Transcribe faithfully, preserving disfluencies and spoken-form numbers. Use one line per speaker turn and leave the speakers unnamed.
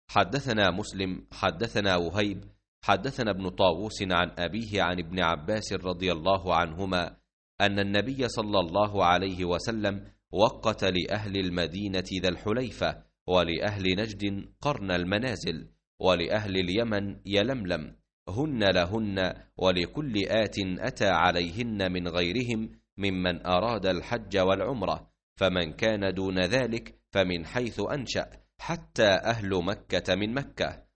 حدثنا مسلم حدثنا وهيب حدثنا ابن طاووس عن أبيه عن ابن عباس رضي الله عنهما أن النبي صلى الله عليه وسلم وقت لأهل المدينة ذا الحليفة، ولأهل نجد قرن المنازل، ولأهل اليمن يلملم، هن لهن ولكل آت أتى عليهن من غيرهم ممن أراد الحج والعمرة، فمن كان دون ذلك فمن حيث أنشأ، حتى أهل مكة من مكة.